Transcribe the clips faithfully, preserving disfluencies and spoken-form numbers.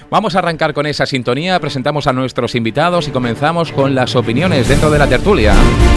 Vamos a arrancar con esa sintonía, presentamos a nuestros invitados y comenzamos con las opiniones dentro de la tertulia.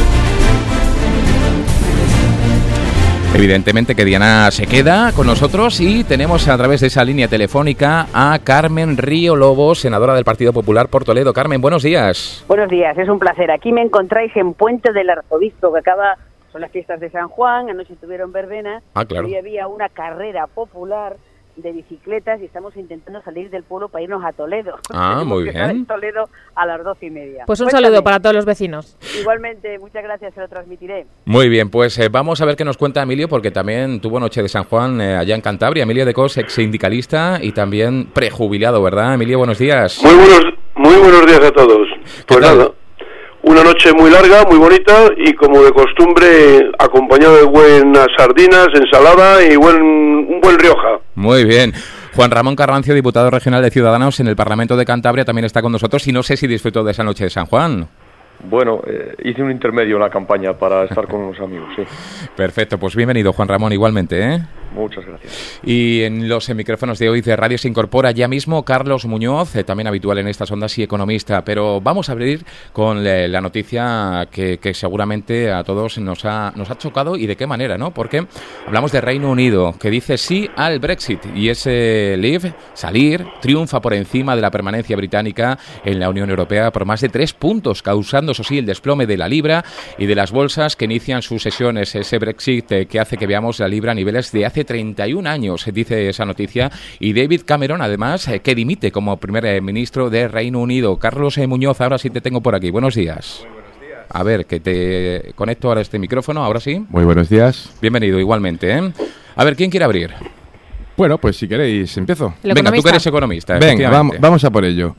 Evidentemente que Diana se queda con nosotros y tenemos a través de esa línea telefónica a Carmen Río Lobo, senadora del Partido Popular por Toledo. Carmen, buenos días. Buenos días, es un placer. Aquí me encontráis en Puente del Arzobispo, que acaba, son las fiestas de San Juan, anoche tuvieron verbena, ah, claro. y había una carrera popular de bicicletas y estamos intentando salir del pueblo para irnos a Toledo. Ah, muy bien. En Toledo a las doce y media. Pues un Cuéntame. Saludo para todos los vecinos. Igualmente, muchas gracias, se lo transmitiré. Muy bien, pues eh, vamos a ver qué nos cuenta Emilio, porque también tuvo Noche de San Juan eh, allá en Cantabria. Emilio de Cos, ex sindicalista y también prejubilado, ¿verdad? Emilio, buenos días. Muy buenos, muy buenos días a todos. Pues nada, una noche muy larga, muy bonita y como de costumbre acompañado de buenas sardinas, ensalada y buen un buen Rioja. Muy bien. Juan Ramón Carrancio, diputado regional de Ciudadanos en el Parlamento de Cantabria, también está con nosotros y no sé si disfrutó de esa Noche de San Juan. Bueno, eh, hice un intermedio en la campaña para estar con unos amigos, sí. Perfecto, pues bienvenido Juan Ramón igualmente, ¿eh? Muchas gracias. Y en los micrófonos de hoy de radio se incorpora ya mismo Carlos Muñoz, eh, también habitual en estas ondas y economista, pero vamos a abrir con eh, la noticia que, que seguramente a todos nos ha, nos ha chocado y de qué manera, ¿no? Porque hablamos de Reino Unido, que dice sí al Brexit y ese leave, salir, triunfa por encima de la permanencia británica en la Unión Europea por más de tres puntos, causando, eso sí, el desplome de la libra y de las bolsas que inician sus sesiones, ese Brexit eh, que hace que veamos la libra a niveles de hace treinta y un años, dice esa noticia, y David Cameron, además, eh, que dimite como primer eh, ministro de Reino Unido. Carlos eh, Muñoz, ahora sí te tengo por aquí. Buenos días. Muy buenos días. A ver, que te conecto ahora este micrófono, ahora sí. Muy buenos días. Bienvenido, igualmente, ¿eh? A ver, ¿quién quiere abrir? Bueno, pues si queréis, empiezo. Venga, tú que eres economista. Venga, vamos, vamos a por ello.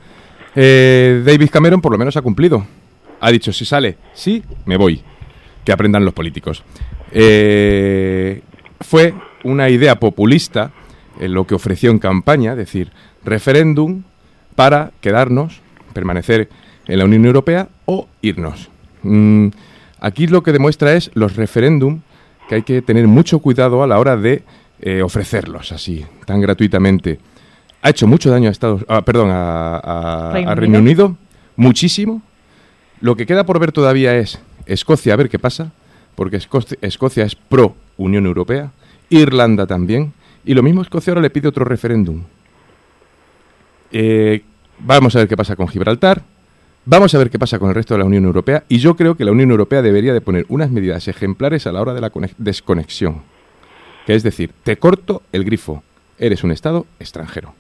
Eh, David Cameron por lo menos ha cumplido. Ha dicho, si sale, sí, me voy. Que aprendan los políticos. Eh, fue una idea populista en lo que ofreció en campaña, es decir, referéndum para quedarnos, permanecer en la Unión Europea o irnos. Mm, aquí lo que demuestra es los referéndum, que hay que tener mucho cuidado a la hora de eh, ofrecerlos así, tan gratuitamente. Ha hecho mucho daño a Estados, ah, perdón, a, a, Reino, a Reino Unido. Unido, muchísimo. Lo que queda por ver todavía es Escocia, a ver qué pasa, porque Escocia, Escocia es pro Unión Europea, Irlanda también, y lo mismo Escocia ahora le pide otro referéndum. Eh, vamos a ver qué pasa con Gibraltar, vamos a ver qué pasa con el resto de la Unión Europea, y yo creo que la Unión Europea debería de poner unas medidas ejemplares a la hora de la desconexión. Que es decir, te corto el grifo, eres un Estado extranjero.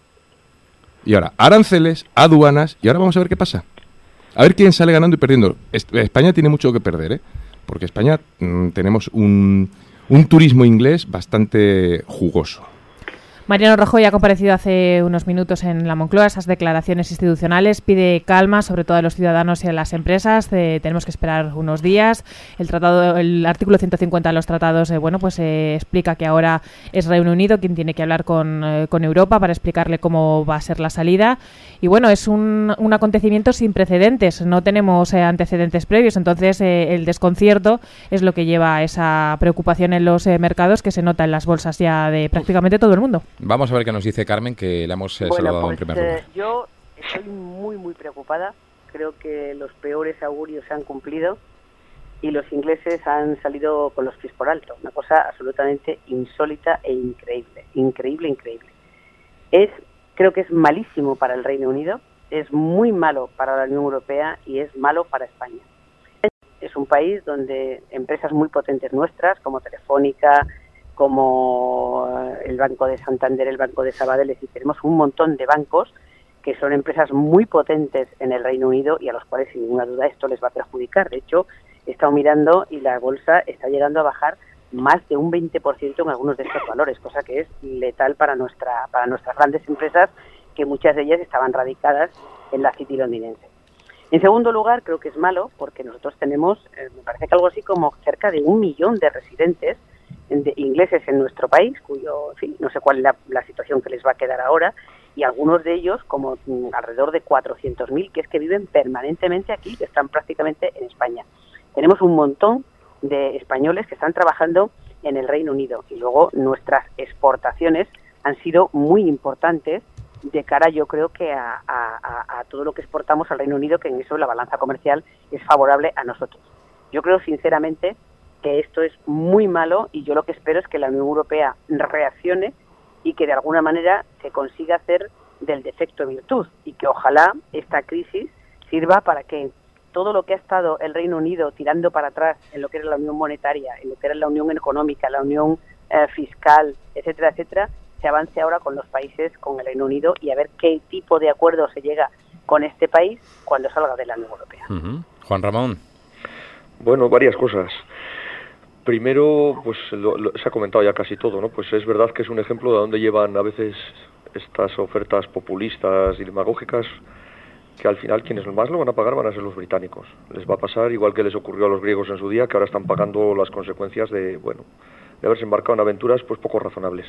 Y ahora, aranceles, aduanas, y ahora vamos a ver qué pasa. A ver quién sale ganando y perdiendo. España tiene mucho que perder, ¿eh? Porque España mmm, tenemos un, un turismo inglés bastante jugoso. Mariano Rajoy ha comparecido hace unos minutos en la Moncloa. Esas declaraciones institucionales pide calma, sobre todo a los ciudadanos y a las empresas. Eh, tenemos que esperar unos días. El tratado, el artículo ciento cincuenta de los tratados, eh, bueno, pues eh, explica que ahora es Reino Unido quien tiene que hablar con, eh, con Europa para explicarle cómo va a ser la salida. Y bueno, es un, un acontecimiento sin precedentes. No tenemos eh, antecedentes previos, entonces eh, el desconcierto es lo que lleva a esa preocupación en los eh, mercados que se nota en las bolsas ya de prácticamente todo el mundo. Vamos a ver qué nos dice Carmen, que le hemos eh, bueno, saludado pues, en primer lugar. Eh, yo estoy muy, muy preocupada. Creo que los peores augurios se han cumplido y los ingleses han salido con los pies por alto. Una cosa absolutamente insólita e increíble. Increíble, increíble. Es, creo que es malísimo para el Reino Unido, es muy malo para la Unión Europea y es malo para España. Es un país donde empresas muy potentes nuestras, como Telefónica, como el Banco de Santander, el Banco de Sabadell, es decir, tenemos un montón de bancos que son empresas muy potentes en el Reino Unido y a los cuales sin ninguna duda esto les va a perjudicar. De hecho, he estado mirando y la bolsa está llegando a bajar más de un veinte por ciento en algunos de estos valores, cosa que es letal para nuestra para nuestras grandes empresas, que muchas de ellas estaban radicadas en la City londinense. En segundo lugar, creo que es malo porque nosotros tenemos, eh, me parece que algo así como cerca de un millón de residentes de ingleses en nuestro país, cuyo, en fin, no sé cuál es la, la situación que les va a quedar ahora, y algunos de ellos, como m, alrededor de cuatrocientos mil, que es que viven permanentemente aquí, que están prácticamente en España. Tenemos un montón de españoles que están trabajando en el Reino Unido, y luego nuestras exportaciones han sido muy importantes de cara, yo creo que a, a, a todo lo que exportamos al Reino Unido, que en eso la balanza comercial es favorable a nosotros. Yo creo sinceramente que esto es muy malo y yo lo que espero es que la Unión Europea reaccione y que de alguna manera se consiga hacer del defecto virtud y que ojalá esta crisis sirva para que todo lo que ha estado el Reino Unido tirando para atrás en lo que era la Unión Monetaria, en lo que era la Unión Económica, la Unión eh, Fiscal, etcétera, etcétera, se avance ahora con los países, con el Reino Unido y a ver qué tipo de acuerdo se llega con este país cuando salga de la Unión Europea. Uh-huh. Juan Ramón. Bueno, varias cosas. Primero, pues lo, lo, se ha comentado ya casi todo, ¿no? Pues es verdad que es un ejemplo de dónde llevan a veces estas ofertas populistas y demagógicas, que al final quienes más lo van a pagar van a ser los británicos. Les va a pasar igual que les ocurrió a los griegos en su día, que ahora están pagando las consecuencias de, bueno, de haberse embarcado en aventuras pues poco razonables.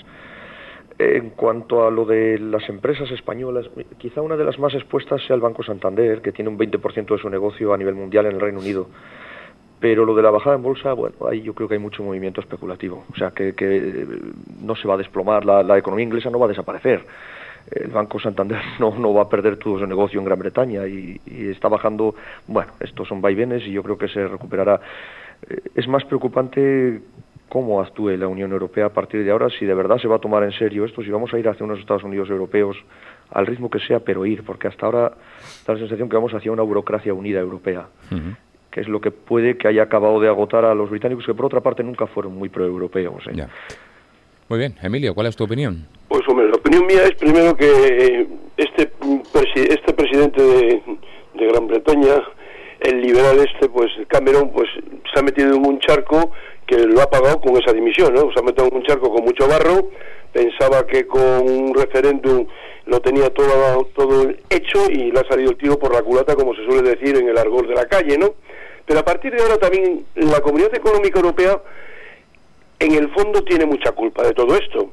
En cuanto a lo de las empresas españolas, quizá una de las más expuestas sea el Banco Santander, que tiene un veinte por ciento de su negocio a nivel mundial en el Reino Unido. Pero lo de la bajada en bolsa, bueno, ahí yo creo que hay mucho movimiento especulativo. O sea, que, que no se va a desplomar, la, la economía inglesa no va a desaparecer. El Banco Santander no, no va a perder todo su negocio en Gran Bretaña y, y está bajando. Bueno, estos son vaivenes y yo creo que se recuperará. Es más preocupante cómo actúe la Unión Europea a partir de ahora, si de verdad se va a tomar en serio esto, si vamos a ir hacia unos Estados Unidos europeos al ritmo que sea, pero ir, porque hasta ahora da la sensación que vamos hacia una burocracia unida europea. Uh-huh. Que es lo que puede que haya acabado de agotar a los británicos, que por otra parte nunca fueron muy proeuropeos. ¿eh? Ya. Muy bien, Emilio, ¿cuál es tu opinión? Pues hombre, la opinión mía es primero que este presi- este presidente de, de Gran Bretaña, el liberal este, pues Cameron, pues se ha metido en un charco que lo ha pagado con esa dimisión, ¿no? Se ha metido en un charco con mucho barro, pensaba que con un referéndum lo tenía todo, todo hecho y le ha salido el tiro por la culata, como se suele decir en el argot de la calle, ¿no? Pero a partir de ahora también la Comunidad Económica Europea en el fondo tiene mucha culpa de todo esto,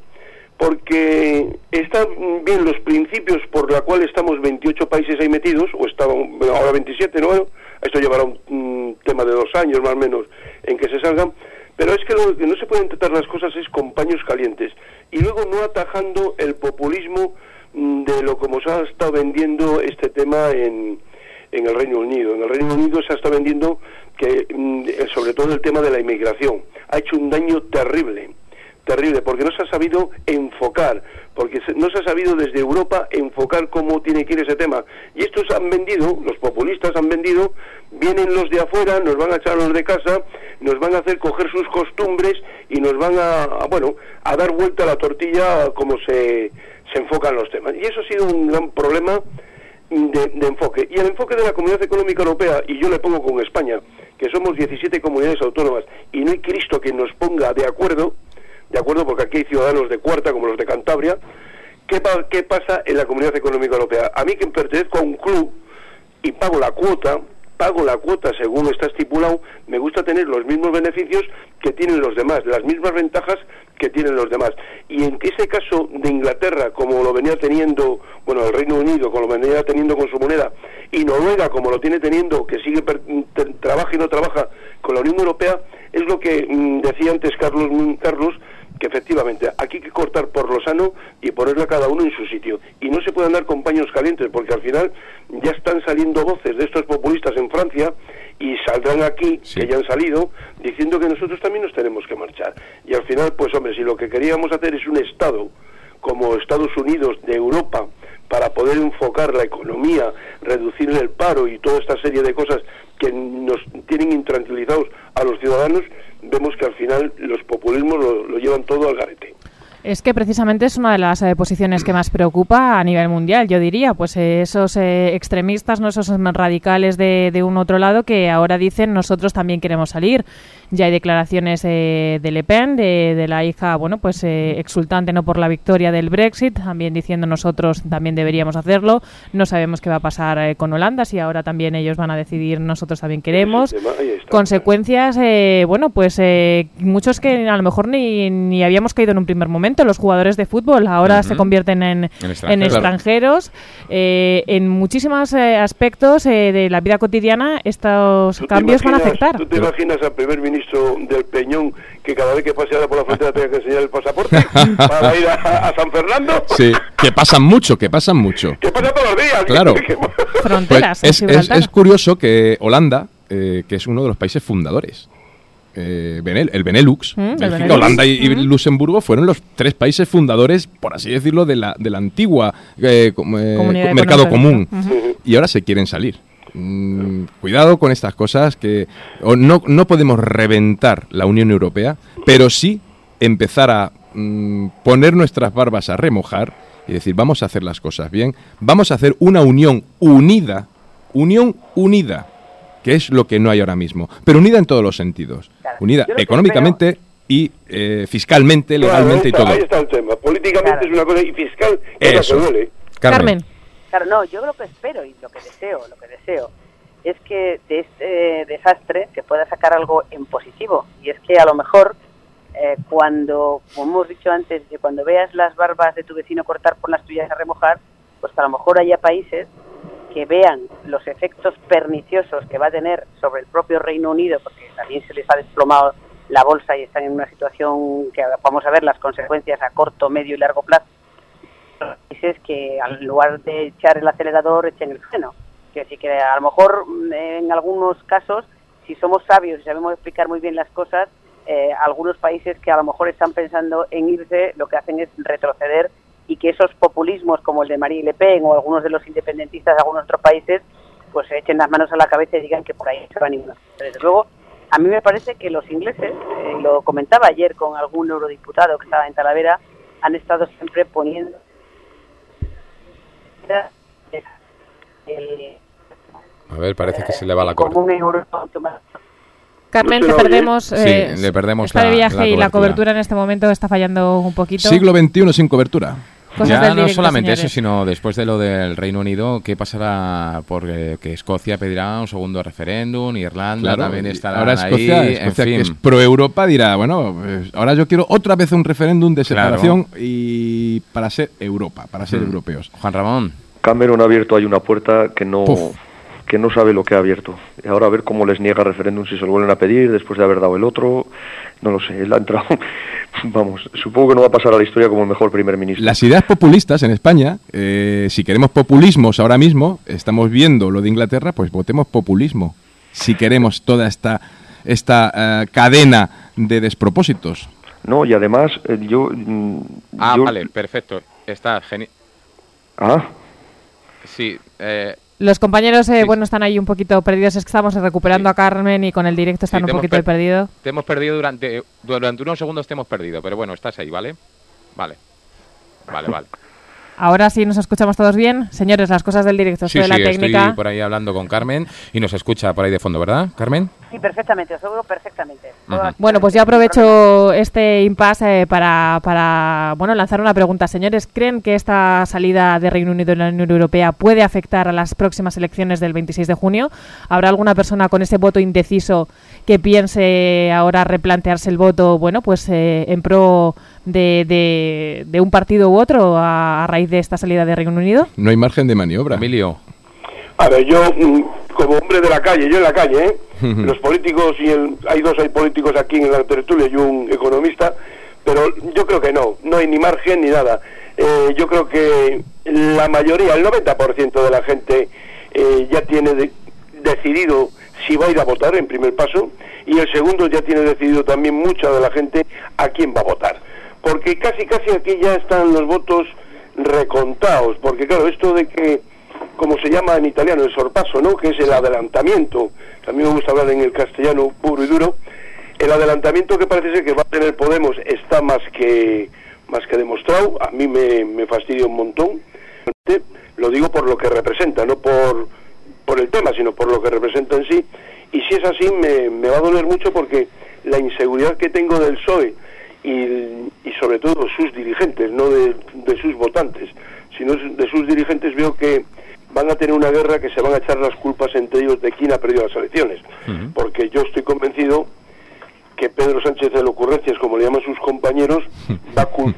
porque están bien los principios por los cuales estamos veintiocho países ahí metidos, o estaban ahora veintisiete, ¿no? Esto llevará un, un tema de dos años más o menos en que se salgan, pero es que lo que no se pueden tratar las cosas es con paños calientes, y luego no atajando el populismo de lo como se ha estado vendiendo este tema en... en el Reino Unido. En el Reino Unido se ha estado vendiendo que, sobre todo el tema de la inmigración, ha hecho un daño terrible, terrible, porque no se ha sabido enfocar, porque no se ha sabido desde Europa enfocar cómo tiene que ir ese tema. Y estos han vendido, los populistas han vendido, vienen los de afuera, nos van a echar a los de casa, nos van a hacer coger sus costumbres y nos van a, a bueno, a dar vuelta a la tortilla como se, se enfocan los temas. Y eso ha sido un gran problema De, de enfoque, y el enfoque de la Comunidad Económica Europea, y yo le pongo con España, que somos diecisiete comunidades autónomas, y no hay Cristo que nos ponga de acuerdo, de acuerdo porque aquí hay ciudadanos de cuarta, como los de Cantabria. ¿Qué, pa- qué pasa en la Comunidad Económica Europea? A mí, que pertenezco a un club y pago la cuota, pago la cuota según está estipulado, me gusta tener los mismos beneficios que tienen los demás, las mismas ventajas que tienen los demás. Y en ese caso de Inglaterra, como lo venía teniendo, bueno, el Reino Unido, como lo venía teniendo con su moneda, y Noruega, como lo tiene teniendo, que sigue, per, te, trabaja y no trabaja con la Unión Europea, es lo que mm, decía antes Carlos, Carlos, que efectivamente aquí hay que cortar por lo sano y ponerle a cada uno en su sitio. Y no se puede andar con paños calientes, porque al final ya están saliendo voces de estos populistas en Francia y saldrán aquí, sí, que ya han salido, diciendo que nosotros también nos tenemos que marchar. Y al final, pues hombre, si lo que queríamos hacer es un Estado como Estados Unidos de Europa, para poder enfocar la economía, reducir el paro y toda esta serie de cosas que nos tienen intranquilizados a los ciudadanos, vemos que al final los populismos lo, lo llevan todo al garete. Es que precisamente es una de las eh, posiciones que más preocupa a nivel mundial, yo diría, pues eh, esos eh, extremistas, no esos radicales de, de un otro lado que ahora dicen nosotros también queremos salir. Ya hay declaraciones eh, de Le Pen, de, de la hija, bueno, pues eh, exultante no por la victoria del Brexit, también diciendo nosotros también deberíamos hacerlo. No sabemos qué va a pasar eh, con Holanda, si ahora también ellos van a decidir nosotros también queremos. Consecuencias, eh, bueno, pues eh, muchos que a lo mejor ni, ni habíamos caído en un primer momento. momento, los jugadores de fútbol ahora uh-huh. se convierten en, en extranjeros, en, extranjeros. Eh, en muchísimos eh, aspectos eh, de la vida cotidiana estos cambios van a afectar. ¿Tú te imaginas al primer ministro del Peñón que cada vez que paseara por la frontera tenga que enseñar el pasaporte para ir a, a San Fernando? Sí, que pasan mucho, que pasan mucho. Que pasa todos los días. Claro. Fronteras. Pues es, es, es curioso que Holanda, eh, que es uno de los países fundadores, Eh, Benel, el Benelux, mm, Bélgica, el Benelux. Holanda y, y mm. Luxemburgo fueron los tres países fundadores, por así decirlo, de la, de la antigua eh, com, eh, mercado común. Uh-huh. Y ahora se quieren salir. Mm, cuidado con estas cosas, que o no, no podemos reventar la Unión Europea, pero sí empezar a mm, poner nuestras barbas a remojar y decir, vamos a hacer las cosas bien, vamos a hacer una unión unida, unión unida, que es lo que no hay ahora mismo, pero unida en todos los sentidos, claro. unida económicamente y eh, fiscalmente, legalmente claro, y todo. Ahí está el tema, políticamente claro. es una cosa y fiscal es Eso. la que duele. Carmen. Carmen. Claro, no, yo lo que espero y lo que deseo, lo que deseo es que de este desastre se pueda sacar algo en positivo, y es que a lo mejor eh, cuando, como hemos dicho antes, de cuando veas las barbas de tu vecino cortar por las tuyas a remojar, pues a lo mejor haya países que vean los efectos perniciosos que va a tener sobre el propio Reino Unido, porque también se les ha desplomado la bolsa y están en una situación que vamos a ver las consecuencias a corto, medio y largo plazo. Países que en lugar de echar el acelerador echen el freno. Que sí que a lo mejor en algunos casos, si somos sabios y sabemos explicar muy bien las cosas, eh, algunos países que a lo mejor están pensando en irse, lo que hacen es retroceder, y que esos populismos como el de Marine Le Pen o algunos de los independentistas de algunos otros países pues se echen las manos a la cabeza y digan que por ahí no se va ninguna. Desde luego, a mí me parece que los ingleses, eh, lo comentaba ayer con algún eurodiputado que estaba en Talavera, han estado siempre poniendo el, a ver, parece que se le va la corte. Carmen, te perdemos. Eh, sí, le perdemos está la, de viaje la y la cobertura en este momento está fallando un poquito. Siglo veintiuno sin cobertura. Cosas ya del no directo, solamente señores. eso, sino después de lo del Reino Unido, ¿qué pasará? Porque que Escocia pedirá un segundo referéndum, Irlanda claro, también estará ahora Escocia, ahí, Escocia en fin. que es pro-Europa, dirá, bueno, pues ahora yo quiero otra vez un referéndum de separación claro. y para ser Europa, para ser mm. europeos. Juan Ramón. Cameron ha abierto ahí una puerta que no... Puf. que no sabe lo que ha abierto. Y ahora a ver cómo les niega referéndum si se lo vuelven a pedir después de haber dado el otro. No lo sé, él ha entrado... Vamos, supongo que no va a pasar a la historia como el mejor primer ministro. Las ideas populistas en España, eh, si queremos populismos ahora mismo, estamos viendo lo de Inglaterra, pues votemos populismo. Si queremos toda esta, esta uh, cadena de despropósitos. No, y además eh, yo... Ah, yo... vale, perfecto. Está genial. Ah. Sí, eh... Los compañeros, eh, sí. bueno, están ahí un poquito perdidos. Es que estamos recuperando sí. a Carmen y con el directo están sí, un poquito per- perdidos. Te hemos perdido durante durante unos segundos, te hemos perdido. Pero bueno, estás ahí, ¿vale? Vale. Vale, vale. Ahora sí nos escuchamos todos bien. Señores, las cosas del directo, sí, esto de sí, la técnica. Estoy por ahí hablando con Carmen y nos escucha por ahí de fondo, ¿verdad, Carmen? Sí, perfectamente, os oigo perfectamente. Uh-huh. Bueno, pues yo aprovecho este impasse eh, para, para bueno, lanzar una pregunta. Señores, ¿creen que esta salida de Reino Unido de la Unión Europea puede afectar a las próximas elecciones del veintiséis de junio? ¿Habrá alguna persona con ese voto indeciso que piense ahora replantearse el voto, bueno, pues eh, en pro de, de, de un partido u otro a, a raíz de esta salida de Reino Unido? No hay margen de maniobra. Emilio. A ver, yo, como hombre de la calle, yo en la calle, ¿eh? Los políticos, y el, hay dos hay políticos aquí en la tertulia y un economista, pero yo creo que no, no hay ni margen ni nada. Eh, yo creo que la mayoría, el noventa por ciento de la gente eh, ya tiene de, decidido si va a ir a votar en primer paso, y el segundo ya tiene decidido también mucha de la gente a quién va a votar. Porque casi casi aquí ya están los votos recontados, porque claro, esto de que, como se llama en italiano, el sorpaso, ¿no?, que es el adelantamiento, a mí me gusta hablar en el castellano puro y duro, el adelantamiento que parece ser que va a tener Podemos está más que más que demostrado. A mí me, me fastidia un montón, lo digo por lo que representa, no por, por el tema, sino por lo que representa en sí, y si es así me, me va a doler mucho, porque la inseguridad que tengo del P S O E y, y sobre todo sus dirigentes, no de, de sus votantes, sino de sus dirigentes, veo que van a tener una guerra que se van a echar las culpas entre ellos de quién ha perdido las elecciones. Uh-huh. Porque yo estoy convencido que Pedro Sánchez de Ocurrencias, como le llaman sus compañeros, va a culpar a su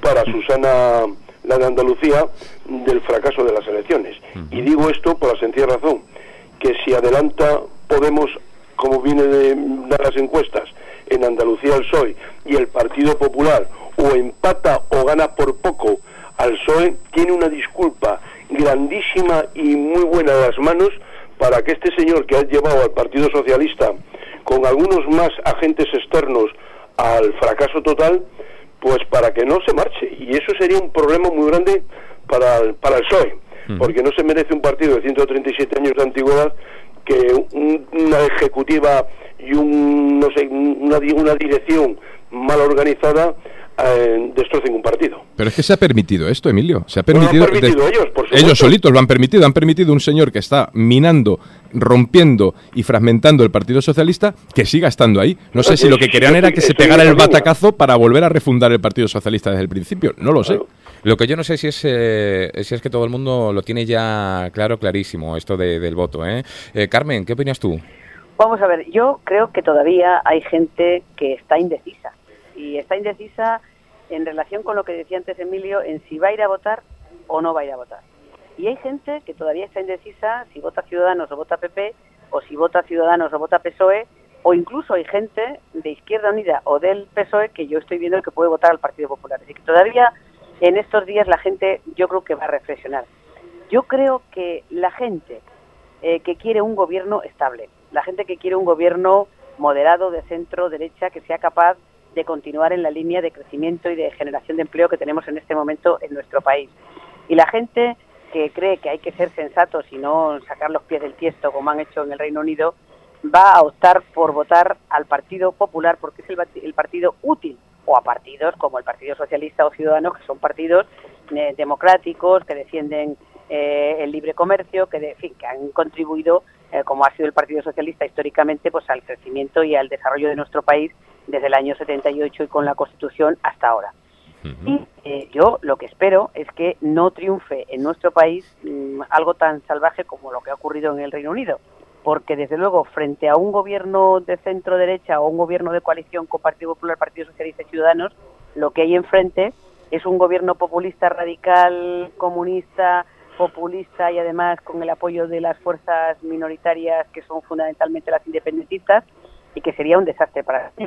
Susana, la de Andalucía, del fracaso de las elecciones. Uh-huh. Y digo esto por la sencilla razón, que si adelanta Podemos, como viene de dar las encuestas, en Andalucía el P S O E y el Partido Popular, o empata o gana por poco al P S O E, tiene una disculpa grandísima y muy buena de las manos para que este señor que ha llevado al Partido Socialista con algunos más agentes externos al fracaso total, pues para que no se marche. Y eso sería un problema muy grande para el, para el P S O E, uh-huh. porque no se merece un partido de ciento treinta y siete años de antigüedad que un, una ejecutiva y un, no sé, una, una dirección mal organizada eh, destrocen un partido. Pero es que se ha permitido esto, Emilio. Se ha permitido, no, han permitido de, ellos, por supuesto. Ellos solitos lo han permitido. Han permitido un señor que está minando, rompiendo y fragmentando el Partido Socialista que siga estando ahí. No sé si lo que querían era que se pegara el batacazo para volver a refundar el Partido Socialista desde el principio. No lo sé. Claro. Lo que yo no sé si es eh, si es que todo el mundo lo tiene ya claro, clarísimo, esto de, del voto, ¿eh? Eh, Carmen, ¿qué opinas tú? Vamos a ver, yo creo que todavía hay gente que está indecisa. Y está indecisa en relación con lo que decía antes Emilio, en si va a ir a votar o no va a ir a votar. Y hay gente que todavía está indecisa si vota Ciudadanos o vota P P, o si vota Ciudadanos o vota P S O E, o incluso hay gente de Izquierda Unida o del P S O E que yo estoy viendo que puede votar al Partido Popular. Así que todavía en estos días la gente yo creo que va a reflexionar. Yo creo que la gente eh, que quiere un gobierno estable, la gente que quiere un gobierno moderado, de centro, derecha, que sea capaz de continuar en la línea de crecimiento y de generación de empleo que tenemos en este momento en nuestro país. Y la gente que cree que hay que ser sensatos y no sacar los pies del tiesto como han hecho en el Reino Unido, va a optar por votar al Partido Popular porque es el, el partido útil, o a partidos como el Partido Socialista o Ciudadanos, que son partidos eh, democráticos, que defienden eh, el libre comercio, que, de, en fin, que han contribuido, eh, como ha sido el Partido Socialista históricamente, pues al crecimiento y al desarrollo de nuestro país desde el año setenta y ocho y con la Constitución hasta ahora. Uh-huh. Y eh, yo lo que espero es que no triunfe en nuestro país mmm, algo tan salvaje como lo que ha ocurrido en el Reino Unido, porque desde luego frente a un gobierno de centro derecha o un gobierno de coalición con Partido Popular, Partido Socialista y Ciudadanos, lo que hay enfrente es un gobierno populista, radical, comunista, populista y además con el apoyo de las fuerzas minoritarias que son fundamentalmente las independentistas, y que sería un desastre para el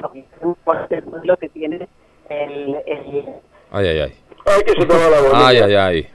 modelo que tiene el, el... Ay, ay, ay. Ay, que se toma la bolilla. Ay, ay, ay.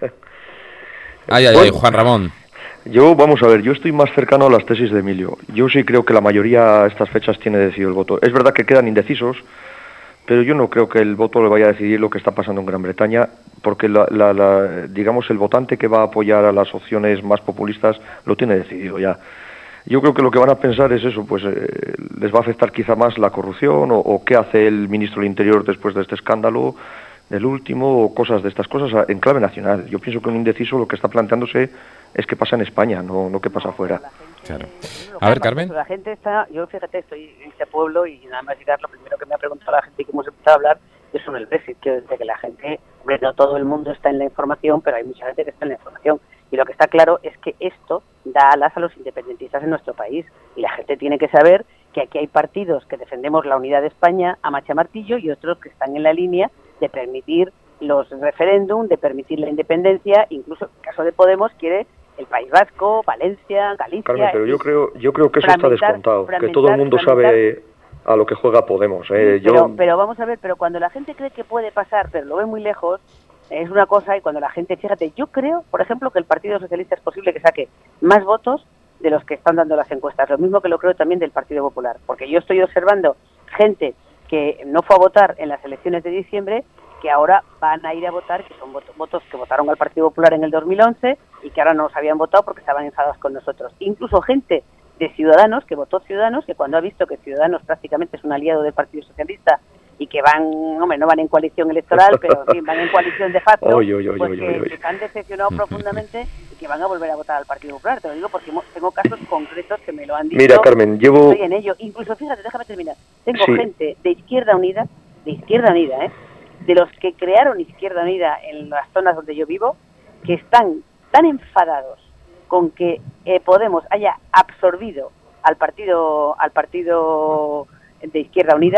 Ay, ay, ay, Juan Ramón. Yo, vamos a ver, yo estoy más cercano a las tesis de Emilio. Yo sí creo que la mayoría a estas fechas tiene decidido el voto. Es verdad que quedan indecisos, pero yo no creo que el voto le vaya a decidir lo que está pasando en Gran Bretaña, porque la, la, la, digamos el votante que va a apoyar a las opciones más populistas lo tiene decidido ya. Yo creo que lo que van a pensar es eso, pues eh, les va a afectar quizá más la corrupción o, o qué hace el ministro del Interior después de este escándalo, del último, o cosas de estas cosas en clave nacional. Yo pienso que un indeciso lo que está planteándose es qué pasa en España, no, no qué pasa afuera. Claro. A ver, Carmen. La gente está, yo fíjate, estoy en este pueblo y nada más llegar, lo primero que me ha preguntado la gente y que hemos empezado a hablar es sobre el Brexit, que desde que la gente, hombre, no todo el mundo está en la información, pero hay mucha gente que está en la información. Y lo que está claro es que esto da alas a los independentistas en nuestro país. Y la gente tiene que saber que aquí hay partidos que defendemos la unidad de España a macha martillo y otros que están en la línea de permitir los referéndum, de permitir la independencia, incluso en el caso de Podemos quiere el País Vasco, Valencia, Galicia... Carmen, pero yo creo, yo creo que eso está descontado, que todo el mundo sabe a lo que juega Podemos. Eh, pero, yo... pero vamos a ver, pero cuando la gente cree que puede pasar, pero lo ve muy lejos, es una cosa, y cuando la gente, fíjate, yo creo, por ejemplo, que el Partido Socialista es posible que saque más votos de los que están dando las encuestas, lo mismo que lo creo también del Partido Popular, porque yo estoy observando gente que no fue a votar en las elecciones de diciembre, que ahora van a ir a votar, que son votos, votos que votaron al Partido Popular en el dos mil once y que ahora no nos habían votado porque estaban enfadados con nosotros. Incluso gente de Ciudadanos, que votó Ciudadanos, que cuando ha visto que Ciudadanos prácticamente es un aliado del Partido Socialista y que van, hombre, no van en coalición electoral, pero en fin, van en coalición de facto, oy, oy, oy, pues oy, que, oy, oy. que se han decepcionado profundamente y que van a volver a votar al Partido Popular. Te lo digo porque tengo casos concretos que me lo han dicho. Mira, Carmen, llevo... Estoy en ello. Incluso, fíjate, déjame terminar. Tengo sí. gente de Izquierda Unida, de Izquierda Unida, ¿eh? de los que crearon Izquierda Unida en las zonas donde yo vivo, que están tan enfadados con que eh, Podemos haya absorbido al partido al partido de Izquierda Unida,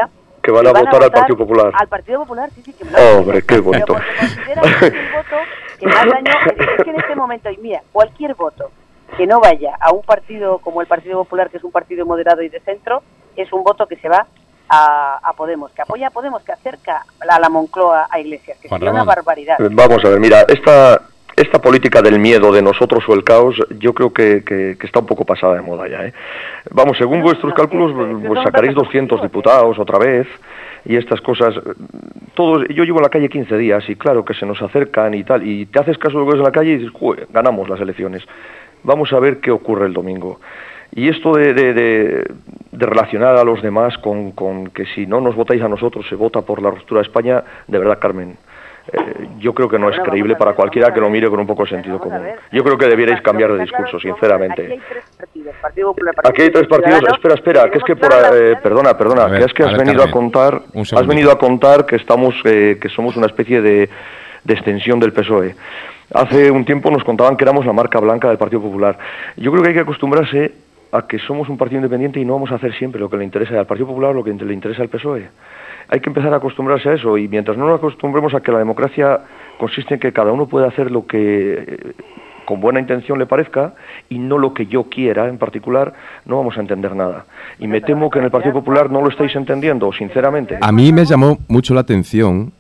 que van, a, van votar a votar al Partido Popular. Al Partido Popular, sí, sí. Que me oh, hombre, qué bonito. Pero consideran que es el voto que más daño... Es que en este momento, y mira, cualquier voto que no vaya a un partido como el Partido Popular, que es un partido moderado y de centro, es un voto que se va a, a Podemos, que apoya a Podemos, que acerca a la Moncloa a Iglesias, que sería una barbaridad. Vamos a ver, mira, esta... Esta política del miedo de nosotros o el caos, yo creo que, que, que está un poco pasada de moda ya, ¿eh? Vamos, según no, vuestros no, cálculos, no, pues sacaréis doscientos diputados otra vez y estas cosas. Todos, yo llevo en la calle quince días y claro que se nos acercan y tal, y te haces caso de lo que ves en la calle y dices, joder, ganamos las elecciones. Vamos a ver qué ocurre el domingo. Y esto de, de, de, de relacionar a los demás con, con que si no nos votáis a nosotros se vota por la ruptura de España, de verdad, Carmen, Eh, yo creo que no es creíble para cualquiera que lo mire con un poco de sentido común. Yo creo que debierais cambiar de discurso, sinceramente. Aquí hay tres partidos, Partido Popular, Aquí hay tres partidos. Espera, espera, que es que por eh, perdona, perdona, que es que has venido a contar, has venido a contar que estamos, eh, que somos una especie de, de extensión del P S O E. Hace un tiempo nos contaban que éramos la marca blanca del Partido Popular. Yo creo que hay que acostumbrarse a que somos un partido independiente y no vamos a hacer siempre lo que le interesa al Partido Popular o lo que le interesa al P S O E. Hay que empezar a acostumbrarse a eso, y mientras no nos acostumbremos a que la democracia consiste en que cada uno puede hacer lo que con buena intención le parezca y no lo que yo quiera en particular, no vamos a entender nada. Y me temo que en el Partido Popular no lo estáis entendiendo, sinceramente. A mí me llamó mucho la atención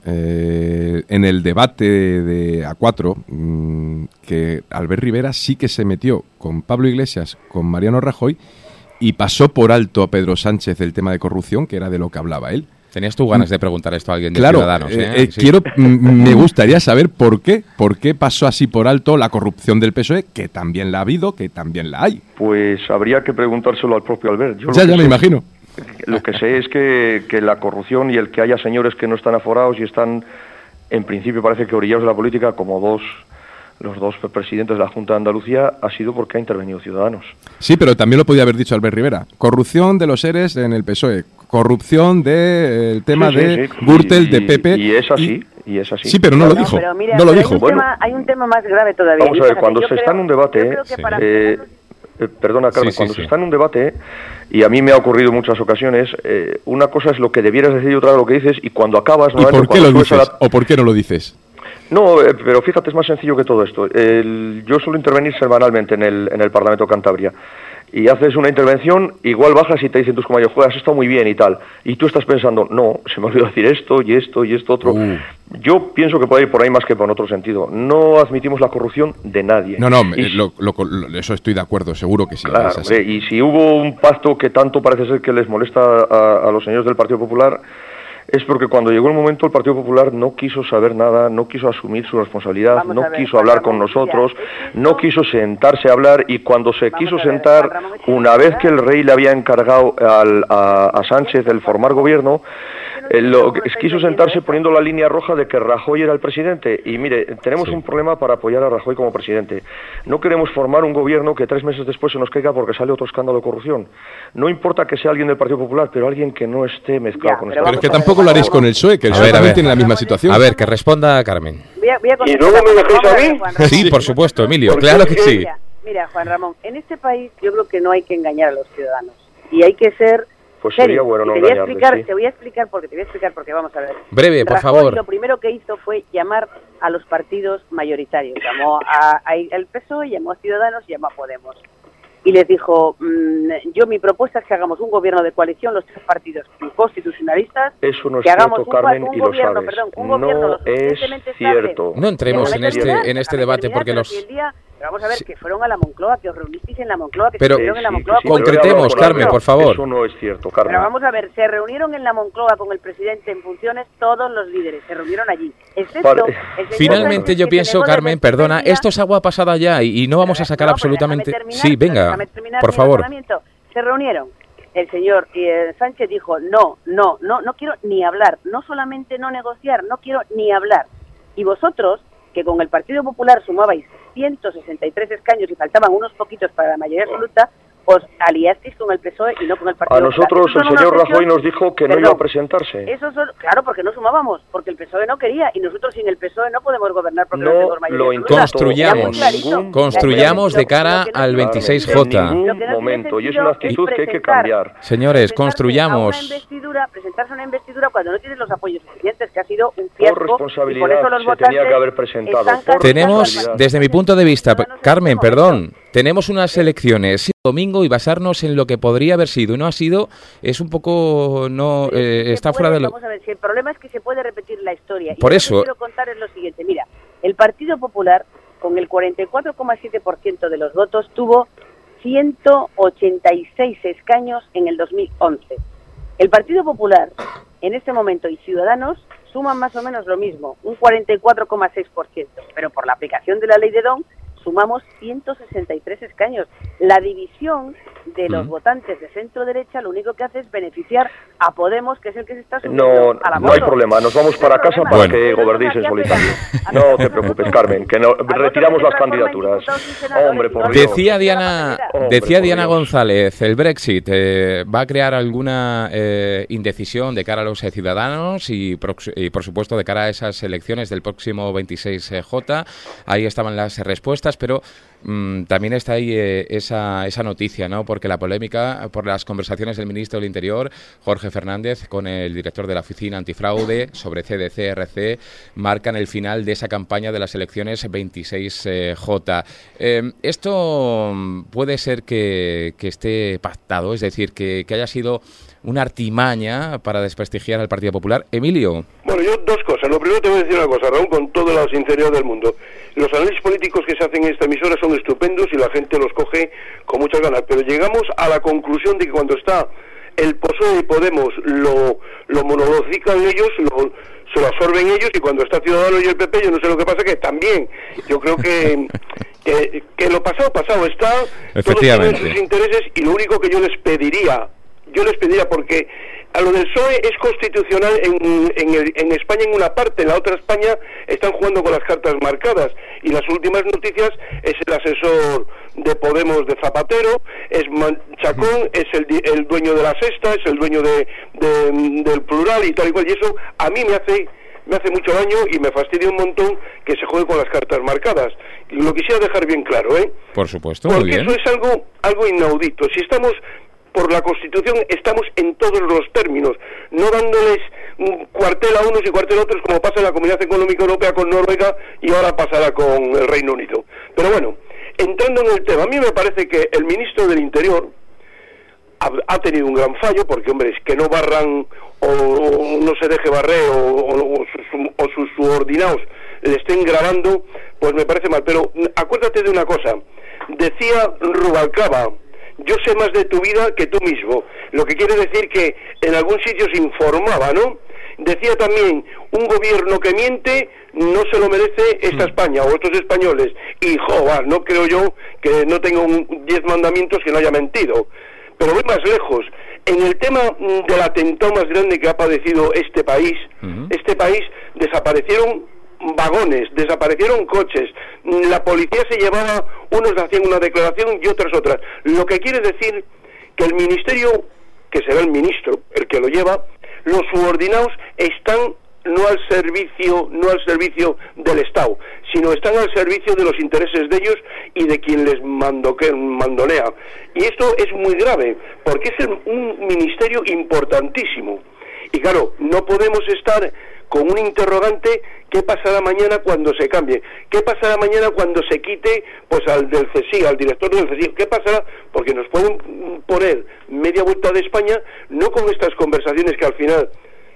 eh, en el debate de A cuatro mmm, que Albert Rivera sí que se metió con Pablo Iglesias, con Mariano Rajoy, y pasó por alto a Pedro Sánchez el tema de corrupción, que era de lo que hablaba él. Tenías tú ganas de preguntar esto a alguien de claro, Ciudadanos. ¿eh? Eh, sí. Quiero, me gustaría saber por qué, por qué pasó así por alto la corrupción del P S O E, que también la ha habido, que también la hay. Pues habría que preguntárselo al propio Albert. Yo ya, ya me sé, imagino. Lo que sé es que, que la corrupción y el que haya señores que no están aforados y están, en principio parece que orillados de la política, como dos... los dos presidentes de la Junta de Andalucía, ha sido porque ha intervenido Ciudadanos. Sí, pero también lo podía haber dicho Albert Rivera. Corrupción de los seres en el P S O E. Corrupción del de, tema sí, sí, de sí. Gürtel, y, de Pepe. Y es así, y, y es así. Sí, pero no, no lo dijo. Pero mira, no lo pero dijo. Hay un, bueno, tema, hay un tema más grave todavía. Vamos a ver, cuando se creo, está en un debate... Sí. Eh, eh, perdona, Carmen, sí, sí, cuando sí. se está en un debate, y a mí me ha ocurrido en muchas ocasiones, eh, una cosa es lo que debieras decir y otra lo que dices, y cuando acabas... ¿Y por qué lo dices? La... ¿O por qué no lo dices? No, eh, pero fíjate, es más sencillo que todo esto. El, yo suelo intervenir semanalmente en el, en el Parlamento de Cantabria. Y haces una intervención, igual bajas y te dicen tus compañeros, joder, has estado muy bien y tal. Y tú estás pensando, no, se me olvidó decir esto y esto y esto otro. Uh. Yo pienso que puede ir por ahí más que por otro sentido. No admitimos la corrupción de nadie. No, no, y, lo, lo, lo, eso estoy de acuerdo, seguro que sí. Claro, es así. Y si hubo un pacto que tanto parece ser que les molesta a, a los señores del Partido Popular... es porque cuando llegó el momento el Partido Popular no quiso saber nada, no quiso asumir su responsabilidad, Vamos no ver, quiso hablar con nosotros, no quiso sentarse a hablar, y cuando se Vamos quiso ver, sentar, una vez que el rey le había encargado al, a, a Sánchez el formar gobierno, eh, lo, quiso sentarse poniendo la línea roja de que Rajoy era el presidente. Y mire, tenemos sí. un problema para apoyar a Rajoy como presidente. No queremos formar un gobierno que tres meses después se nos caiga porque sale otro escándalo de corrupción. No importa que sea alguien del Partido Popular, pero alguien que no esté mezclado ya, con esto. Pero es que tampoco lo haréis con el P S O E, que el P S O E también tiene la misma situación. A ver, que responda Carmen. Voy a, voy a ¿Y luego me dejáis a mí? Sí, por supuesto, Emilio, claro que sí. Mira, mira, Juan Ramón, en este país yo creo que no hay que engañar a los ciudadanos. Y hay que ser... Pues sería bueno no te voy a explicar, sí. te voy a explicar porque te voy a explicar porque vamos a ver. Breve, por Rajoy favor. Lo primero que hizo fue llamar a los partidos mayoritarios. Llamó a, a el P S O E, llamó a Ciudadanos y llamó a Podemos. Y les dijo, mmm, yo mi propuesta es que hagamos un gobierno de coalición, los tres partidos constitucionalistas. Eso no es que hagamos cierto, un, Carmen, un y gobierno, lo sabes. Perdón, un no gobierno es cierto. No entremos en este, en este debate porque los... Si día, vamos a ver, sí. que fueron a la Moncloa, que os reunisteis en la Moncloa, que pero, se reunieron en la Moncloa. Sí, sí, concretemos, Carmen, por favor. Eso no es cierto, Carmen. Pero vamos a ver, se reunieron en la Moncloa con el presidente en funciones todos los líderes, se reunieron allí. Excepto Finalmente yo pienso, Carmen, perdona, esto es agua pasada ya y, y no vamos a sacar no, absolutamente... Terminar, sí, venga, por favor. Se reunieron. El señor eh, Sánchez dijo, no, no, no, no quiero ni hablar, no solamente no negociar, no quiero ni hablar. Y vosotros, que con el Partido Popular sumabais ciento sesenta y tres escaños y faltaban unos poquitos para la mayoría absoluta, os aliasteis con el P S O E y no con el Partido Popular. A nosotros Popular. el señor Rajoy nos dijo que Perdón, no iba a presentarse. Eso son, claro, porque no sumábamos, porque el P S O E no quería y nosotros sin el P S O E no podemos gobernar porque no, no tenemos mayoría. Lo construyamos, construyamos de cara al veintiséis J. En ningún momento, y es una actitud que hay que cambiar. Señores, construyamos. Una investidura, presentarse una investidura cuando no tienes los apoyos suficientes, que ha sido un fiasco. Por responsabilidad, y por eso los se votantes tenía que haber presentado. Tenemos, desde mi punto de vista, Carmen, perdón, tenemos unas elecciones domingo y basarnos en lo que podría haber sido y no ha sido, es un poco, no, eh, está puede, fuera de lo... Vamos a ver, si el problema es que se puede repetir la historia. Por y eso... Lo que quiero contar es lo siguiente, mira, el Partido Popular, con el cuarenta y cuatro coma siete por ciento de los votos, tuvo ciento ochenta y seis escaños en el dos mil once. El Partido Popular, en este momento, y Ciudadanos, suman más o menos lo mismo, un cuarenta y cuatro coma seis por ciento, pero por la aplicación de la ley de Don, sumamos ciento sesenta y tres escaños. La división de los mm. votantes de centro-derecha lo único que hace es beneficiar a Podemos, que es el que se está subiendo no, a la moto. No hay problema, nos vamos para casa para bueno. que gobernéis en solitario. No te preocupes, Carmen, que no, retiramos las candidaturas. Hombre, por Dios. Decía Diana, Hombre, decía Diana González, el Brexit eh, va a crear alguna eh, indecisión de cara a los eh, ciudadanos y, y, por supuesto, de cara a esas elecciones del próximo veintiséis J. Ahí estaban las respuestas, pero mm, también está ahí eh, esa, esa noticia, ¿no? Porque la polémica por las conversaciones del ministro del Interior, Jorge Fernández, con el director de la Oficina Antifraude sobre C D C R C, marcan el final de esa campaña de las elecciones veintiséis J. Eh, esto puede ser que, que esté pactado, es decir, que, que haya sido una artimaña para desprestigiar al Partido Popular. Emilio. Bueno, yo dos cosas. Lo primero te voy a decir una cosa, Raúl, con toda la sinceridad del mundo. Los análisis políticos que se hacen en esta emisora son estupendos y la gente los coge con muchas ganas, pero llegamos a la conclusión de que cuando está el P S O E y Podemos lo, lo monodocican ellos, lo, se lo absorben ellos, y cuando está Ciudadanos y el P P, yo no sé lo que pasa, que también. Yo creo que... que, que lo pasado, pasado está, todos tienen sus intereses, y lo único que yo les pediría, yo les pediría, porque a lo del P S O E es constitucional en, en, el, en España en una parte, en la otra España están jugando con las cartas marcadas, y las últimas noticias es el asesor de Podemos de Zapatero, es Chacón, es el, el dueño de La Sexta, es el dueño de, de, del Plural y tal y cual, y eso a mí me hace me hace mucho daño y me fastidia un montón que se juegue con las cartas marcadas. Lo quisiera dejar bien claro, ¿eh? Por supuesto, porque muy bien. Eso es algo algo inaudito. Si estamos por la Constitución, estamos en todos los términos, no dándoles cuartel a unos y cuartel a otros, como pasa en la Comunidad Económica Europea con Noruega y ahora pasará con el Reino Unido. Pero bueno, entrando en el tema, a mí me parece que el ministro del Interior ha, ha tenido un gran fallo, porque, hombre, es que no barran o, o no se deje barrer o, o, o, sus, o sus subordinados le estén grabando, pues me parece mal. Pero acuérdate de una cosa, decía Rubalcaba: yo sé más de tu vida que tú mismo, lo que quiere decir que en algún sitio se informaba, ¿no? Decía también: un gobierno que miente no se lo merece esta España o estos españoles, y joder, no creo yo que no tenga un diez mandamientos que no haya mentido. Pero voy más lejos, en el tema del atentado más grande que ha padecido este país, uh-huh. este país desaparecieron vagones, desaparecieron coches, la policía se llevaba, unos hacían una declaración y otras otras, lo que quiere decir que el ministerio, que será el ministro el que lo lleva, los subordinados están no al servicio, no al servicio del Estado, sino están al servicio de los intereses de ellos y de quien les mando, que mandonea. Y esto es muy grave, porque es un ministerio importantísimo. Y claro, no podemos estar con un interrogante: ¿qué pasará mañana cuando se cambie? ¿Qué pasará mañana cuando se quite pues al del C S I, al director del C S I? ¿Qué pasará? Porque nos pueden poner media vuelta de España, no con estas conversaciones que al final,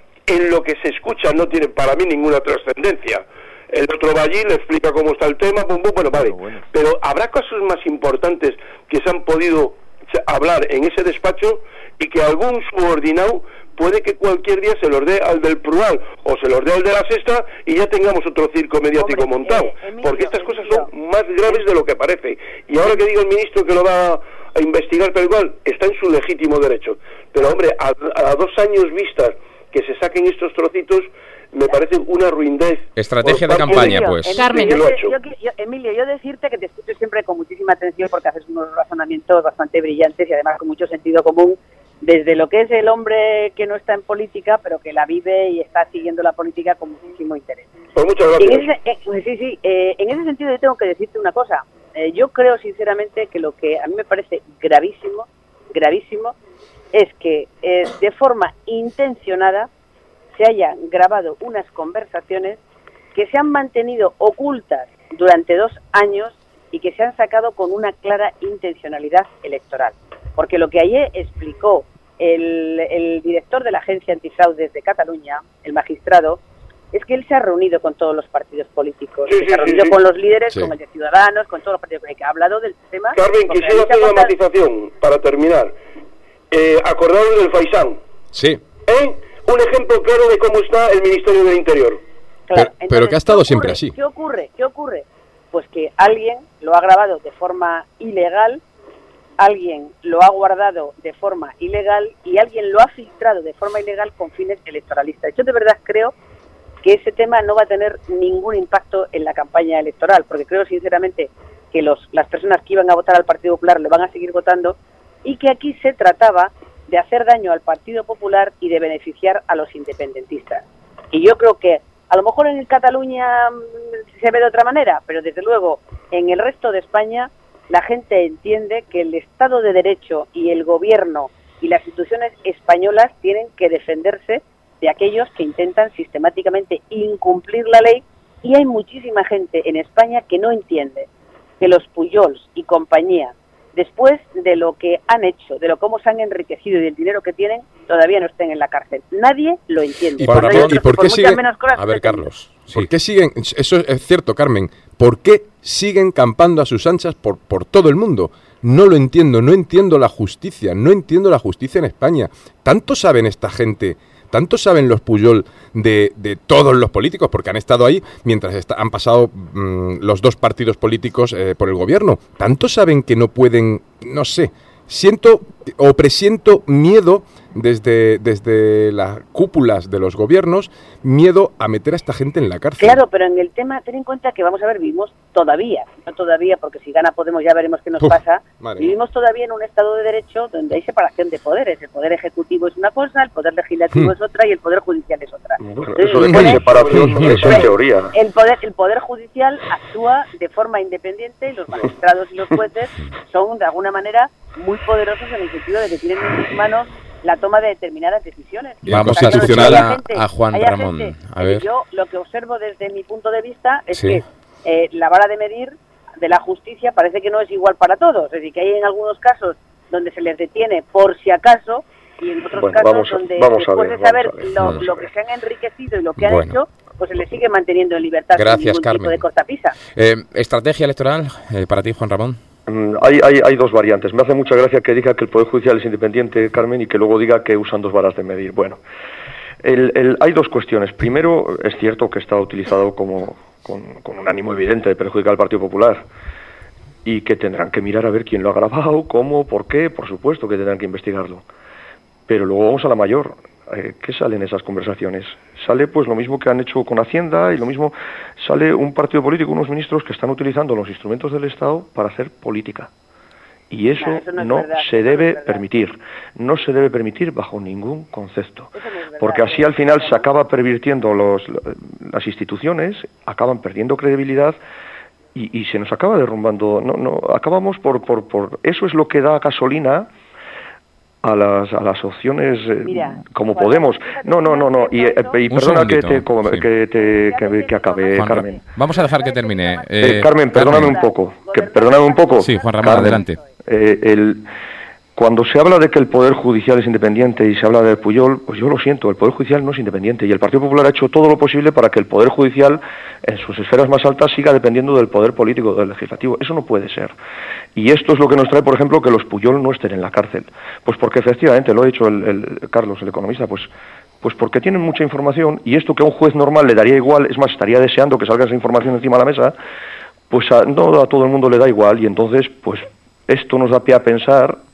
en lo que se escucha, no tienen para mí ninguna trascendencia. El otro va allí, le explica cómo está el tema, bum, bum, bueno, vale. Bueno, bueno. Pero habrá casos más importantes que se han podido hablar en ese despacho y que algún subordinado puede que cualquier día se los dé al del Plural o se los dé al de La Sexta y ya tengamos otro circo mediático Hombre, montado. Eh, Emilio, porque estas Emilio. cosas son más graves de lo que parece. Y ahora que diga el ministro que lo va a investigar, pero igual, está en su legítimo derecho. Pero hombre, a, a dos años vistas que se saquen estos trocitos, me parece una ruindez. Estrategia de campaña, pues. Emilio, Carmen. yo, yo, yo, Emilio, yo decirte que te escucho siempre con muchísima atención porque haces unos razonamientos bastante brillantes y además con mucho sentido común, desde lo que es el hombre que no está en política, pero que la vive y está siguiendo la política con muchísimo interés. Pues muchas En gracias. ese, eh, sí, sí, eh, en ese sentido yo tengo que decirte una cosa. Eh, yo creo sinceramente que lo que a mí me parece gravísimo, gravísimo, es que eh, de forma intencionada se hayan grabado unas conversaciones que se han mantenido ocultas durante dos años y que se han sacado con una clara intencionalidad electoral. Porque lo que ayer explicó el, el director de la Agencia Antifraudes de Cataluña, el magistrado, es que él se ha reunido con todos los partidos políticos, Sí, se sí, ha reunido sí, sí. con los líderes, Sí. con el de Ciudadanos, con todos los partidos que ha hablado del tema. Carmen, porque quisiera ahí se hacer ha una contado- matización para terminar. Eh, acordados del Faisán. Sí. ¿Eh? Un ejemplo claro de cómo está el Ministerio del Interior. Claro, Pero- pero que ha estado ¿qué siempre ocurre? así. ¿Qué ocurre? ¿Qué ocurre? Pues que alguien lo ha grabado de forma ilegal, alguien lo ha guardado de forma ilegal y alguien lo ha filtrado de forma ilegal con fines electoralistas. Yo de verdad creo que ese tema no va a tener ningún impacto en la campaña electoral, porque creo sinceramente que los, las personas que iban a votar al Partido Popular lo van a seguir votando y que aquí se trataba de hacer daño al Partido Popular y de beneficiar a los independentistas. Y yo creo que a lo mejor en Cataluña mm, se ve de otra manera, pero desde luego en el resto de España la gente entiende que el Estado de Derecho y el Gobierno y las instituciones españolas tienen que defenderse de aquellos que intentan sistemáticamente incumplir la ley, y hay muchísima gente en España que no entiende que los Pujols y compañía, después de lo que han hecho, de lo cómo se han enriquecido y del dinero que tienen, todavía no estén en la cárcel. Nadie lo entiende. ¿Y por Cuando qué- hay y otros por que qué muchas siguen- menos cosas A ver, se tienen. Carlos. Sí. ¿Por qué siguen? Eso es cierto, Carmen. ¿Por qué siguen campando a sus anchas por, por todo el mundo? No lo entiendo, no entiendo la justicia, no entiendo la justicia en España. ¿Tanto saben esta gente? ¿Tanto saben los Pujol de, de todos los políticos? Porque han estado ahí mientras está- han pasado mm, los dos partidos políticos eh, por el gobierno. ¿Tanto saben que no pueden, no sé, siento o presiento miedo desde, desde las cúpulas de los gobiernos, miedo a meter a esta gente en la cárcel? Claro, pero en el tema, ten en cuenta que, vamos a ver, vivimos todavía, no todavía, porque si gana Podemos ya veremos qué nos Uf, pasa, madre mía. vivimos todavía en un Estado de Derecho donde hay separación de poderes. El Poder Ejecutivo es una cosa, el Poder Legislativo Hmm. es otra y el Poder Judicial es otra. Bueno, Entonces, eso de se que hay supone- separación, eso en teoría. El poder, el poder Judicial actúa de forma independiente y los magistrados y los jueces son, de alguna manera, muy poderosos en el sentido de que tienen en sus manos la toma de determinadas decisiones. Y el Vamos a Claro, constitucional hay escuchar a, gente- a Juan hay Ramón. gente- A ver. Yo lo que observo desde mi punto de vista es Sí. que eh, la vara de medir de la justicia parece que no es igual para todos. Es decir, que hay en algunos casos donde se les detiene por si acaso y en otros Bueno, casos vamos a- donde vamos a después ver, de saber vamos a ver, lo, vamos a lo ver. que se han enriquecido y lo que han Bueno. hecho, pues se les sigue manteniendo en libertad sin Gracias, ningún Carmen. tipo de cortapisa. Eh, ¿Estrategia electoral eh, para ti, Juan Ramón? Mm, Hay, hay, hay dos variantes. Me hace mucha gracia que diga que el Poder Judicial es independiente, Carmen, y que luego diga que usan dos varas de medir. Bueno, el, el- hay dos cuestiones. Primero, es cierto que está utilizado como con, con un ánimo evidente de perjudicar al Partido Popular y que tendrán que mirar a ver quién lo ha grabado, cómo, por qué, por supuesto que tendrán que investigarlo. Pero luego vamos a la mayor. Eh, ¿Qué sale en esas conversaciones? Sale pues lo mismo que han hecho con Hacienda y lo mismo sale un partido político, unos ministros que están utilizando los instrumentos del Estado para hacer política. Y eso, No, eso no es no verdad, se eso no debe es verdad. permitir. No se debe permitir bajo ningún concepto. Eso no es verdad, Porque así ¿eh? al final se acaba pervirtiendo los, las instituciones, acaban perdiendo credibilidad y, y se nos acaba derrumbando. No, no, acabamos por, por, por... Eso es lo que da gasolina a las, a las opciones eh, Mira, como Juan, Podemos. fíjate No, no, que no, no. Y, eh, eso- y Un perdona que segundito, te, como- sí. que, te, que, que acabe, Juan Ra- Carmen. Vamos a dejar que termine. Eh, Eh, Carmen, perdóname un poco. Que, perdóname un poco. Sí, Juan Ramón, Carmen, adelante. eh, el, cuando se habla de que el Poder Judicial es independiente y se habla del Pujol, pues yo lo siento, el Poder Judicial no es independiente y el Partido Popular ha hecho todo lo posible para que el Poder Judicial en sus esferas más altas siga dependiendo del Poder Político, del Legislativo. Eso no puede ser. Y esto es lo que nos trae, por ejemplo, que los Pujol no estén en la cárcel. Pues porque efectivamente, lo ha dicho el, el Carlos, el economista, pues pues porque tienen mucha información y esto que a un juez normal le daría igual, es más, estaría deseando que salga esa información encima de la mesa, pues a, no a todo el mundo le da igual y entonces, pues esto nos da pie a pensar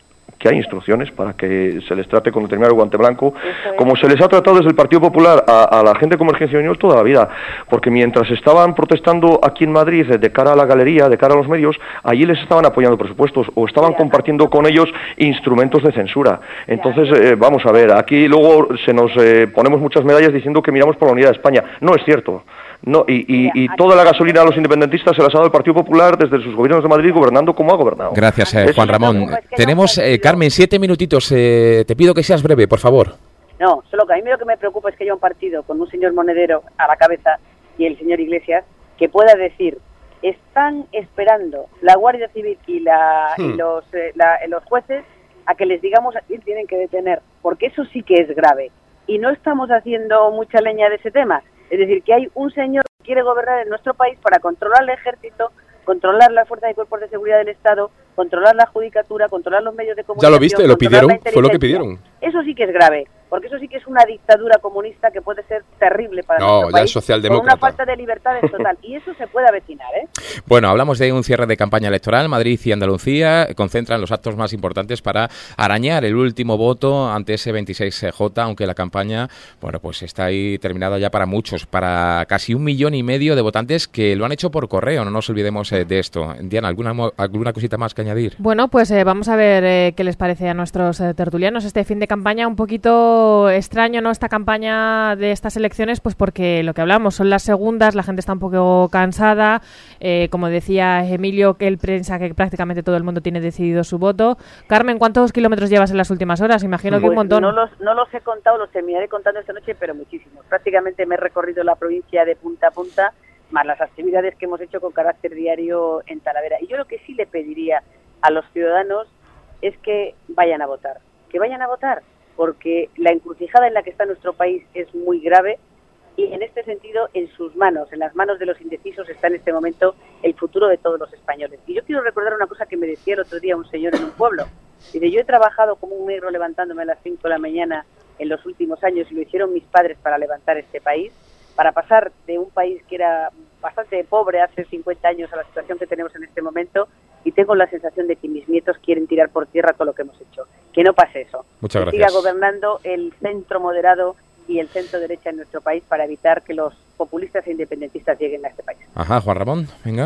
que hay instrucciones para que se les trate con determinado guante blanco, como se les ha tratado desde el Partido Popular a, a la gente de Convergencia y Unión toda la vida, porque mientras estaban protestando aquí en Madrid de cara a la galería, de cara a los medios, allí les estaban apoyando presupuestos o estaban compartiendo con ellos instrumentos de censura. Entonces, eh, vamos a ver, aquí luego se nos eh, ponemos muchas medallas diciendo que miramos por la unidad de España. No es cierto. No, y, y, y toda la gasolina a los independentistas se las ha dado el Partido Popular desde sus gobiernos de Madrid, gobernando como ha gobernado. Gracias, eh, Juan Ramón. Tenemos, eh, Carmen, siete minutitos. Eh, te pido que seas breve, por favor. No, solo que a mí lo que me preocupa es que haya un partido con un señor Monedero a la cabeza y el señor Iglesias que pueda decir: están esperando la Guardia Civil y, la, hmm. y los, eh, la, los jueces a que les digamos a quién tienen que detener, porque eso sí que es grave. Y no estamos haciendo mucha leña de ese tema. Es decir, que hay un señor que quiere gobernar en nuestro país para controlar el ejército, controlar las fuerzas y cuerpos de seguridad del Estado, controlar la judicatura, controlar los medios de comunicación. Ya lo viste, lo pidieron, fue lo que pidieron. Eso sí que es grave, porque eso sí que es una dictadura comunista que puede ser terrible para no, nuestro ya país. Es socialdemócrata. Con una falta de libertades total, y eso se puede avecinar, ¿eh? Bueno, hablamos de un cierre de campaña electoral. Madrid y Andalucía concentran los actos más importantes para arañar el último voto ante ese veintiséis J, aunque la campaña, bueno, pues está ahí terminada ya para muchos, para casi un millón y medio de votantes que lo han hecho por correo. No nos olvidemos eh, de esto. Diana, ¿alguna, alguna cosita más que añadir? Bueno, pues eh, vamos a ver eh, qué les parece a nuestros eh, tertulianos este fin de campaña. Un poquito extraño, ¿no?, esta campaña de estas elecciones, pues porque lo que hablamos son las segundas, la gente está un poco cansada, eh, como decía Emilio, que él piensa que prácticamente todo el mundo tiene decidido su voto. Carmen, ¿cuántos kilómetros llevas en las últimas horas? Imagino pues que un montón. No los, no los he contado, los terminaré contando esta noche, pero muchísimos. Prácticamente me he recorrido la provincia de punta a punta, más las actividades que hemos hecho con carácter diario en Talavera. Y yo lo que sí le pediría a los ciudadanos es que vayan a votar, que vayan a votar, porque la encrucijada en la que está nuestro país es muy grave y en este sentido en sus manos, en las manos de los indecisos está en este momento el futuro de todos los españoles. Y yo quiero recordar una cosa que me decía el otro día un señor en un pueblo. Dice: yo he trabajado como un negro levantándome a las cinco de la mañana en los últimos años y lo hicieron mis padres para levantar este país, para pasar de un país que era bastante pobre hace cincuenta años a la situación que tenemos en este momento, y tengo la sensación de que mis nietos quieren tirar por tierra todo lo que hemos hecho. Que no pase eso. Muchas que gracias. siga gobernando el centro moderado y el centro derecha en nuestro país para evitar que los populistas e independentistas lleguen a este país. Ajá, Juan Ramón, venga.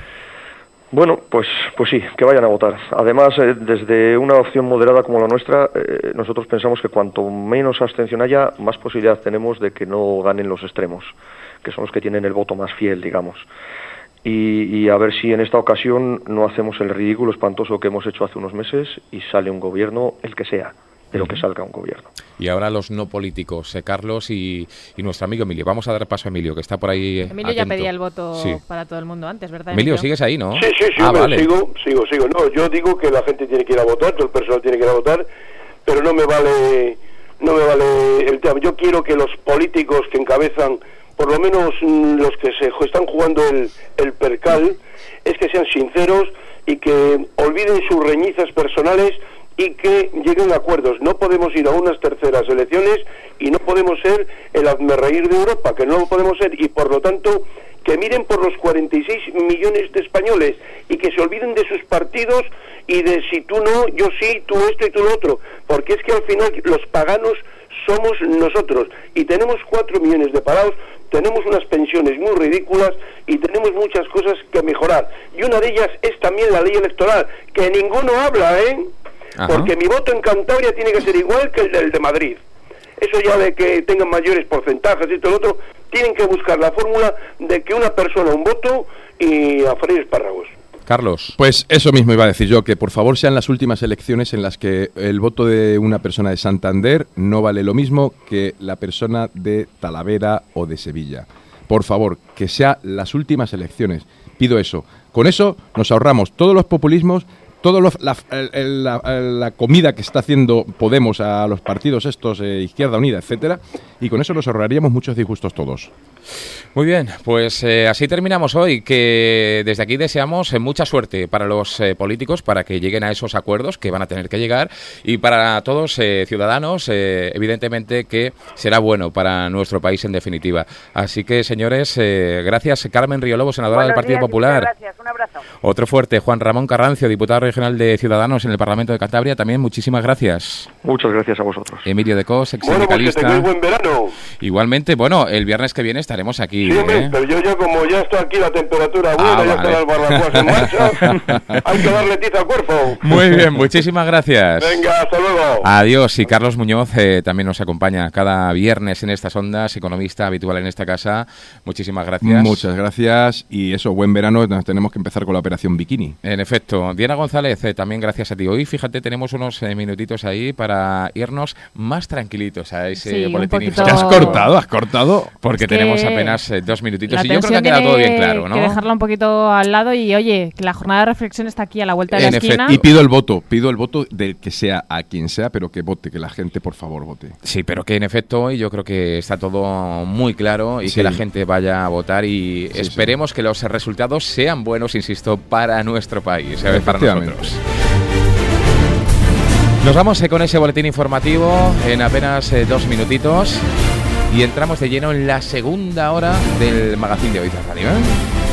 Bueno, pues pues sí, que vayan a votar. Además, eh, desde una opción moderada como la nuestra, eh, nosotros pensamos que cuanto menos abstención haya, más posibilidad tenemos de que no ganen los extremos, que son los que tienen el voto más fiel, digamos. Y, y a ver si en esta ocasión no hacemos el ridículo espantoso que hemos hecho hace unos meses y sale un gobierno, el que sea, pero que salga un gobierno. Y ahora los no políticos, eh, Carlos y, y nuestro amigo Emilio. Vamos a dar paso a Emilio, que está por ahí. Emilio atento. Ya pedía el voto sí. para todo el mundo antes, ¿verdad, Emilio? Emilio, sigues ahí, ¿no? Sí, sí, sí, ah, vale. sigo, sigo, sigo. No, yo digo que la gente tiene que ir a votar, todo el personal tiene que ir a votar, pero no me vale, no me vale el tema. Yo quiero que los políticos que encabezan, por lo menos los que se están jugando el, el percal, es que sean sinceros y que olviden sus reñizas personales y que lleguen a acuerdos. No podemos ir a unas terceras elecciones y no podemos ser el hazmerreír de Europa, que no lo podemos ser, y por lo tanto que miren por los cuarenta y seis millones de españoles y que se olviden de sus partidos y de si tú no, yo sí, tú esto y tú lo otro, porque es que al final los paganos somos nosotros y tenemos cuatro millones de parados, tenemos unas pensiones muy ridículas y tenemos muchas cosas que mejorar, y una de ellas es también la ley electoral, que ninguno habla, ¿eh? Ajá. Porque mi voto en Cantabria tiene que ser igual que el del de Madrid. Eso ya de que tengan mayores porcentajes y todo lo otro, tienen que buscar la fórmula de que una persona un voto y a freír espárragos. Carlos. Pues eso mismo iba a decir yo, que por favor sean las últimas elecciones en las que el voto de una persona de Santander no vale lo mismo que la persona de Talavera o de Sevilla. Por favor, que sean las últimas elecciones. Pido eso. Con eso nos ahorramos todos los populismos, toda la, la, la comida que está haciendo Podemos a los partidos estos, eh, Izquierda Unida, etcétera, y con eso nos ahorraríamos muchos disgustos todos. Muy bien, pues eh, así terminamos hoy, que desde aquí deseamos eh, mucha suerte para los eh, políticos, para que lleguen a esos acuerdos que van a tener que llegar, y para todos eh, ciudadanos, eh, evidentemente que será bueno para nuestro país en definitiva. Así que, señores, eh, gracias Carmen Riolobo, senadora Buenos del Partido días, Popular. Gracias, un abrazo. Otro fuerte, Juan Ramón Carrancio, diputado regional de Ciudadanos en el Parlamento de Cantabria, también muchísimas gracias. Muchas gracias a vosotros. Emilio de Cos, ex Bueno, pues que sindicalista. tengáis buen verano. Igualmente, bueno, el viernes que viene estaremos aquí. Sí, hombre, ¿eh? pero yo, yo como ya está aquí la temperatura buena, Ah, ya vale. están las barbacoas en marcha, hay que darle tiza al cuerpo. Muy bien, muchísimas gracias. Venga, hasta luego. Adiós. Y Carlos Muñoz eh, también nos acompaña cada viernes en estas ondas, economista habitual en esta casa. Muchísimas gracias. Muchas gracias y eso, buen verano, nos tenemos que empezar con la operación Bikini. En efecto. Diana González, eh, también gracias a ti. Hoy, fíjate, tenemos unos eh, minutitos ahí para irnos más tranquilitos a ese Sí, un boletín poquito- ¿Qué has informativo. cortado? ¿Has cortado? Porque Es que tenemos apenas eh, dos minutitos La y yo creo que ha tensión quedado todo bien tiene claro, ¿no? que dejarla un poquito al lado y, oye, que la jornada de reflexión está aquí a la vuelta de En la efecto. esquina. Y pido el voto, pido el voto de que sea a quien sea, pero que vote, que la gente por favor vote. Sí, pero que en efecto hoy yo creo que está todo muy claro y Sí. que la gente vaya a votar y Sí, esperemos que los resultados sean buenos, insisto, para nuestro país, ¿sabes? Para Efectivamente. nosotros. Nos vamos eh, con ese boletín informativo en apenas eh, dos minutitos y entramos de lleno en la segunda hora del magazín de Hoy de Radio, ¿eh?